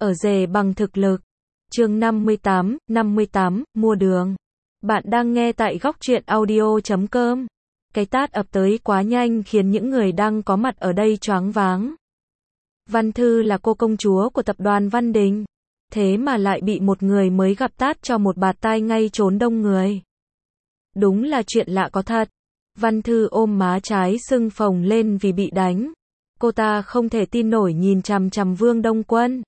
ở rể bằng thực lực. Chương 58, mua đường. Bạn đang nghe tại góc truyện audio.com. Cái tát ập tới quá nhanh khiến những người đang có mặt ở đây choáng váng. Văn Thư là cô công chúa của tập đoàn Văn Đình. Thế mà lại bị một người mới gặp tát cho một bạt tai ngay trốn đông người. Đúng là chuyện lạ có thật. Văn Thư ôm má trái sưng phồng lên vì bị đánh. Cô ta không thể tin nổi nhìn chằm chằm Vương Đông Quân.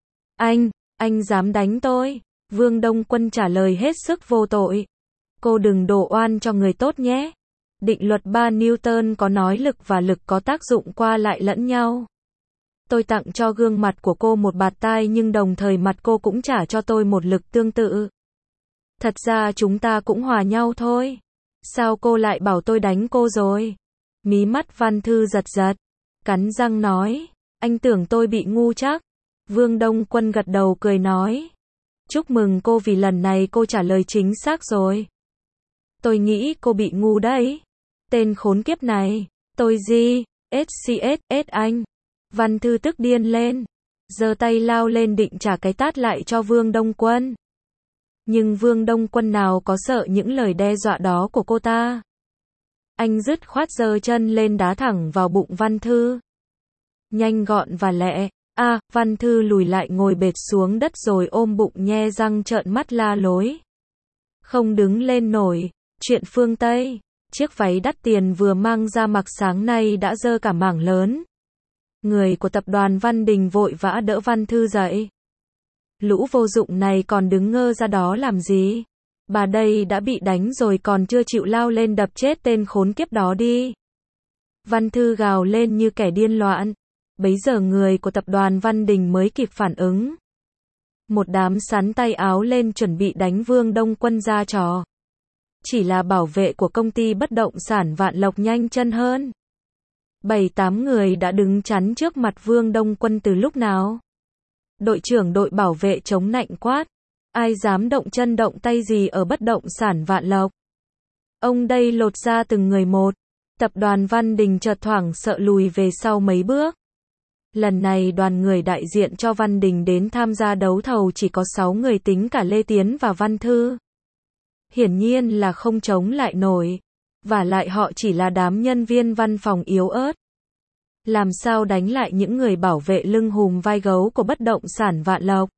Anh dám đánh tôi? Vương Đông Quân trả lời hết sức vô tội. Cô đừng đổ oan cho người tốt nhé. Định luật 3 Newton có nói lực và lực có tác dụng qua lại lẫn nhau. Tôi tặng cho gương mặt của cô một bạt tai nhưng đồng thời mặt cô cũng trả cho tôi một lực tương tự. Thật ra chúng ta cũng hòa nhau thôi. Sao cô lại bảo tôi đánh cô rồi? Mí mắt Văn Thư giật giật, cắn răng nói, anh tưởng tôi bị ngu chắc. Vương Đông Quân gật đầu cười nói, chúc mừng cô vì lần này cô trả lời chính xác rồi. Tôi nghĩ cô bị ngu đấy. Tên khốn kiếp này, tôi gì? SCSS anh. Văn Thư tức điên lên, giơ tay lao lên định trả cái tát lại cho Vương Đông Quân. Nhưng Vương Đông Quân nào có sợ những lời đe dọa đó của cô ta. Anh dứt khoát giơ chân lên đá thẳng vào bụng Văn Thư. Nhanh gọn và lẹ. Văn Thư lùi lại ngồi bệt xuống đất rồi ôm bụng nhe răng trợn mắt la lối. Không đứng lên nổi. Chuyện phương Tây. Chiếc váy đắt tiền vừa mang ra mặc sáng nay đã dơ cả mảng lớn. Người của tập đoàn Văn Đình vội vã đỡ Văn Thư dậy. Lũ vô dụng này còn đứng ngơ ra đó làm gì? Bà đây đã bị đánh rồi còn chưa chịu lao lên đập chết tên khốn kiếp đó đi. Văn Thư gào lên như kẻ điên loạn. Bấy giờ người của tập đoàn Văn Đình mới kịp phản ứng. Một đám sắn tay áo lên chuẩn bị đánh Vương Đông Quân ra trò. Chỉ là bảo vệ của công ty bất động sản Vạn Lộc nhanh chân hơn. 7-8 người đã đứng chắn trước mặt Vương Đông Quân từ lúc nào. Đội trưởng đội bảo vệ chống nạnh quát. Ai dám động chân động tay gì ở bất động sản Vạn Lộc? Ông đây lột ra từng người một. Tập đoàn Văn Đình chợt thoảng sợ lùi về sau mấy bước. Lần này đoàn người đại diện cho Văn Đình đến tham gia đấu thầu chỉ có 6 người tính cả Lê Tiến và Văn Thư. Hiển nhiên là không chống lại nổi. Vả lại họ chỉ là đám nhân viên văn phòng yếu ớt. Làm sao đánh lại những người bảo vệ lưng hùm vai gấu của bất động sản Vạn Lộc?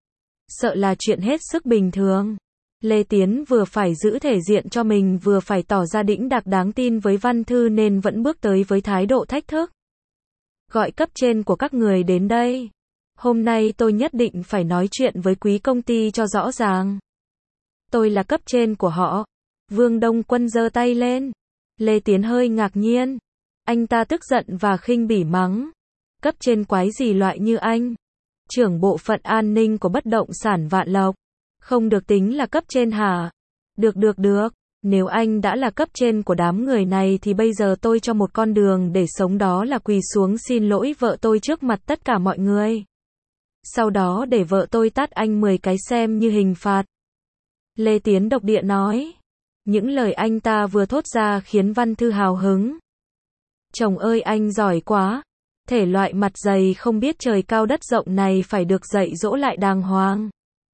Sợ là chuyện hết sức bình thường. Lê Tiến vừa phải giữ thể diện cho mình vừa phải tỏ ra đĩnh đạc đáng tin với Văn Thư nên vẫn bước tới với thái độ thách thức. Gọi cấp trên của các người đến đây. Hôm nay tôi nhất định phải nói chuyện với quý công ty cho rõ ràng. Tôi là cấp trên của họ. Vương Đông Quân giơ tay lên. Lê Tiến hơi ngạc nhiên. Anh ta tức giận và khinh bỉ mắng. Cấp trên quái gì loại như anh? Trưởng bộ phận an ninh của bất động sản Vạn Lộc. Không được tính là cấp trên hả? Được. Nếu anh đã là cấp trên của đám người này thì bây giờ tôi cho một con đường để sống, đó là quỳ xuống xin lỗi vợ tôi trước mặt tất cả mọi người. Sau đó để vợ tôi tát anh 10 cái xem như hình phạt. Lê Tiến độc địa nói. Những lời anh ta vừa thốt ra khiến Văn Thư hào hứng. Chồng ơi anh giỏi quá. Thể loại mặt dày không biết trời cao đất rộng này phải được dạy dỗ lại đàng hoàng.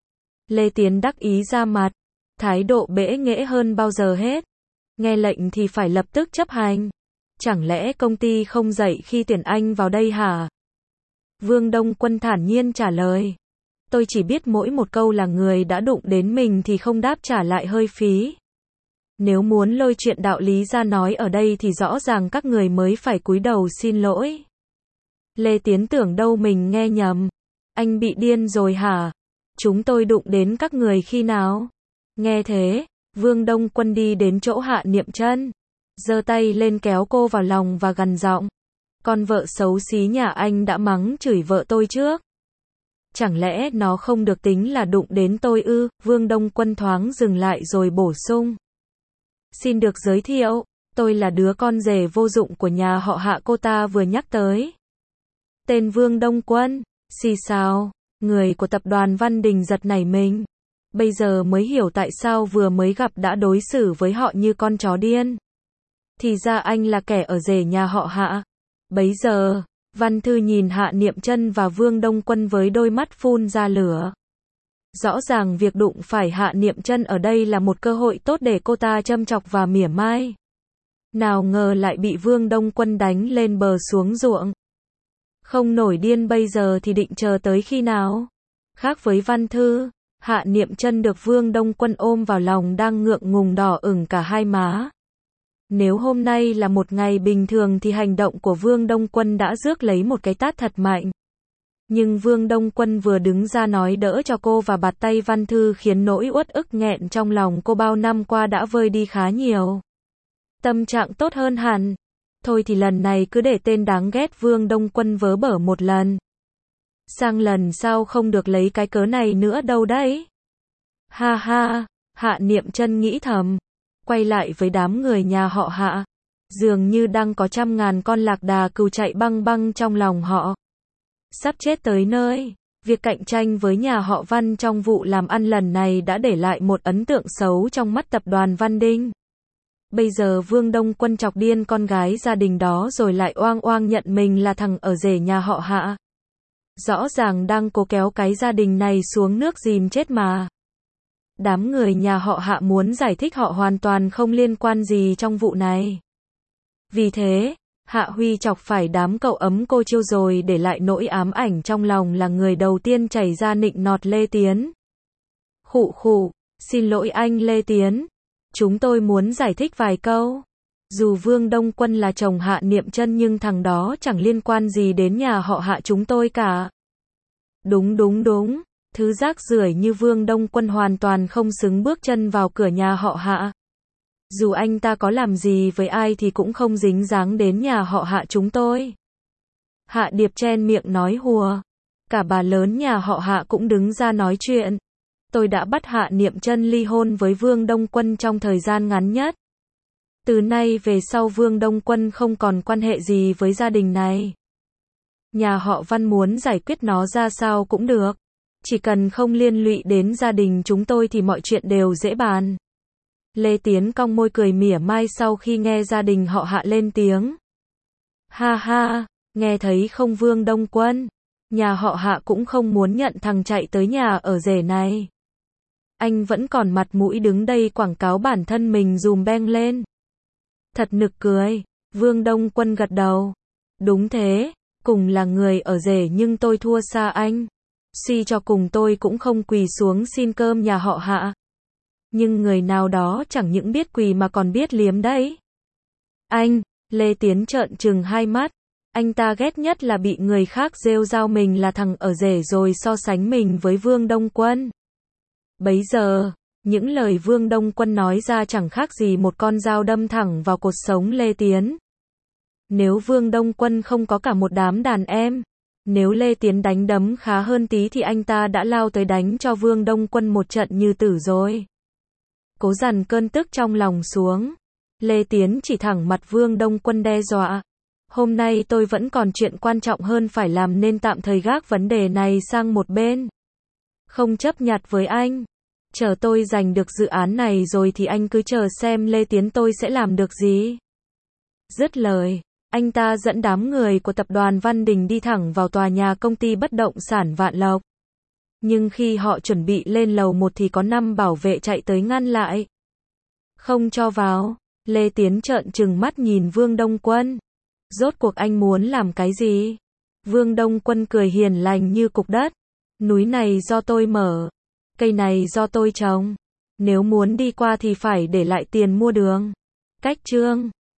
Lê Tiến đắc ý ra mặt. Thái độ bẽ nghễ hơn bao giờ hết. Nghe lệnh thì phải lập tức chấp hành. Chẳng lẽ công ty không dạy khi tuyển anh vào đây hả? Vương Đông Quân thản nhiên trả lời. Tôi chỉ biết mỗi một câu là người đã đụng đến mình thì không đáp trả lại hơi phí. Nếu muốn lôi chuyện đạo lý ra nói ở đây thì rõ ràng các người mới phải cúi đầu xin lỗi. Lê Tiến tưởng đâu mình nghe nhầm. Anh bị điên rồi hả? Chúng tôi đụng đến các người khi nào? Nghe thế, Vương Đông Quân đi đến chỗ Hạ Niệm Chân, giơ tay lên kéo cô vào lòng và gằn giọng. Con vợ xấu xí nhà anh đã mắng chửi vợ tôi trước. Chẳng lẽ nó không được tính là đụng đến tôi ư? Vương Đông Quân thoáng dừng lại rồi bổ sung. Xin được giới thiệu, tôi là đứa con rể vô dụng của nhà họ Hạ cô ta vừa nhắc tới. Tên Vương Đông Quân. Xì xào, người của tập đoàn Văn Đình giật nảy mình. Bây giờ mới hiểu tại sao vừa mới gặp đã đối xử với họ như con chó điên. Thì ra anh là kẻ ở rể nhà họ Hạ. Bấy giờ, Văn Thư nhìn Hạ Niệm Chân và Vương Đông Quân với đôi mắt phun ra lửa. Rõ ràng việc đụng phải Hạ Niệm Chân ở đây là một cơ hội tốt để cô ta châm chọc và mỉa mai. Nào ngờ lại bị Vương Đông Quân đánh lên bờ xuống ruộng. Không nổi điên bây giờ thì định chờ tới khi nào? Khác với Văn Thư, Hạ Niệm Chân được Vương Đông Quân ôm vào lòng đang ngượng ngùng đỏ ửng cả hai má. Nếu hôm nay là một ngày bình thường thì hành động của Vương Đông Quân đã rước lấy một cái tát thật mạnh. Nhưng Vương Đông Quân vừa đứng ra nói đỡ cho cô và bạt tay Văn Thư khiến nỗi uất ức nghẹn trong lòng cô bao năm qua đã vơi đi khá nhiều. Tâm trạng tốt hơn hẳn. Thôi thì lần này cứ để tên đáng ghét Vương Đông Quân vớ bở một lần. Sang lần sau không được lấy cái cớ này nữa đâu đấy. Ha ha, Hạ Niệm Chân nghĩ thầm. Quay lại với đám người nhà họ Hạ. Dường như đang có trăm ngàn con lạc đà cừu chạy băng băng trong lòng họ. Sắp chết tới nơi. Việc cạnh tranh với nhà họ Văn trong vụ làm ăn lần này đã để lại một ấn tượng xấu trong mắt tập đoàn Văn Đinh. Bây giờ Vương Đông Quân chọc điên con gái gia đình đó rồi lại oang oang nhận mình là thằng ở rể nhà họ Hạ. Rõ ràng đang cố kéo cái gia đình này xuống nước dìm chết mà. Đám người nhà họ Hạ muốn giải thích họ hoàn toàn không liên quan gì trong vụ này. Vì thế, Hạ Huy chọc phải đám cậu ấm cô Chiêu rồi để lại nỗi ám ảnh trong lòng là người đầu tiên chảy ra nịnh nọt Lê Tiến. Khụ khụ, xin lỗi anh Lê Tiến. Chúng tôi muốn giải thích vài câu. Dù Vương Đông Quân là chồng Hạ Niệm Chân nhưng thằng đó chẳng liên quan gì đến nhà họ Hạ chúng tôi cả. Đúng. Thứ rác rưởi như Vương Đông Quân hoàn toàn không xứng bước chân vào cửa nhà họ Hạ. Dù anh ta có làm gì với ai thì cũng không dính dáng đến nhà họ Hạ chúng tôi. Hạ Điệp chen miệng nói hùa. Cả bà lớn nhà họ Hạ cũng đứng ra nói chuyện. Tôi đã bắt Hạ Niệm Chân ly hôn với Vương Đông Quân trong thời gian ngắn nhất. Từ nay về sau Vương Đông Quân không còn quan hệ gì với gia đình này. Nhà họ Văn muốn giải quyết nó ra sao cũng được. Chỉ cần không liên lụy đến gia đình chúng tôi thì mọi chuyện đều dễ bàn. Lê Tiến cong môi cười mỉa mai sau khi nghe gia đình họ Hạ lên tiếng. Ha ha, nghe thấy không Vương Đông Quân? Nhà họ Hạ cũng không muốn nhận thằng chạy tới nhà ở rể này. Anh vẫn còn mặt mũi đứng đây quảng cáo bản thân mình dùm beng lên. Thật nực cười. Vương Đông Quân gật đầu. Đúng thế, cùng là người ở rể nhưng tôi thua xa anh. Suy cho cùng tôi cũng không quỳ xuống xin cơm nhà họ Hạ. Nhưng người nào đó chẳng những biết quỳ mà còn biết liếm đấy. Anh, Lê Tiến trợn trừng hai mắt. Anh ta ghét nhất là bị người khác rêu rao mình là thằng ở rể rồi so sánh mình với Vương Đông Quân. Bấy giờ, những lời Vương Đông Quân nói ra chẳng khác gì một con dao đâm thẳng vào cột sống Lê Tiến. Nếu Vương Đông Quân không có cả một đám đàn em, nếu Lê Tiến đánh đấm khá hơn tí thì anh ta đã lao tới đánh cho Vương Đông Quân một trận như tử rồi. Cố dằn cơn tức trong lòng xuống, Lê Tiến chỉ thẳng mặt Vương Đông Quân đe dọa. Hôm nay tôi vẫn còn chuyện quan trọng hơn phải làm nên tạm thời gác vấn đề này sang một bên. Không chấp nhặt với anh. Chờ tôi giành được dự án này rồi thì anh cứ chờ xem Lê Tiến tôi sẽ làm được gì. Dứt lời, anh ta dẫn đám người của tập đoàn Văn Đình đi thẳng vào tòa nhà công ty bất động sản Vạn Lộc. Nhưng khi họ chuẩn bị lên lầu 1 thì có 5 bảo vệ chạy tới ngăn lại. Không cho vào. Lê Tiến trợn trừng mắt nhìn Vương Đông Quân. Rốt cuộc anh muốn làm cái gì? Vương Đông Quân cười hiền lành như cục đất. Núi này do tôi mở. Cây này do tôi trồng. Nếu muốn đi qua thì phải để lại tiền mua đường. Cách chương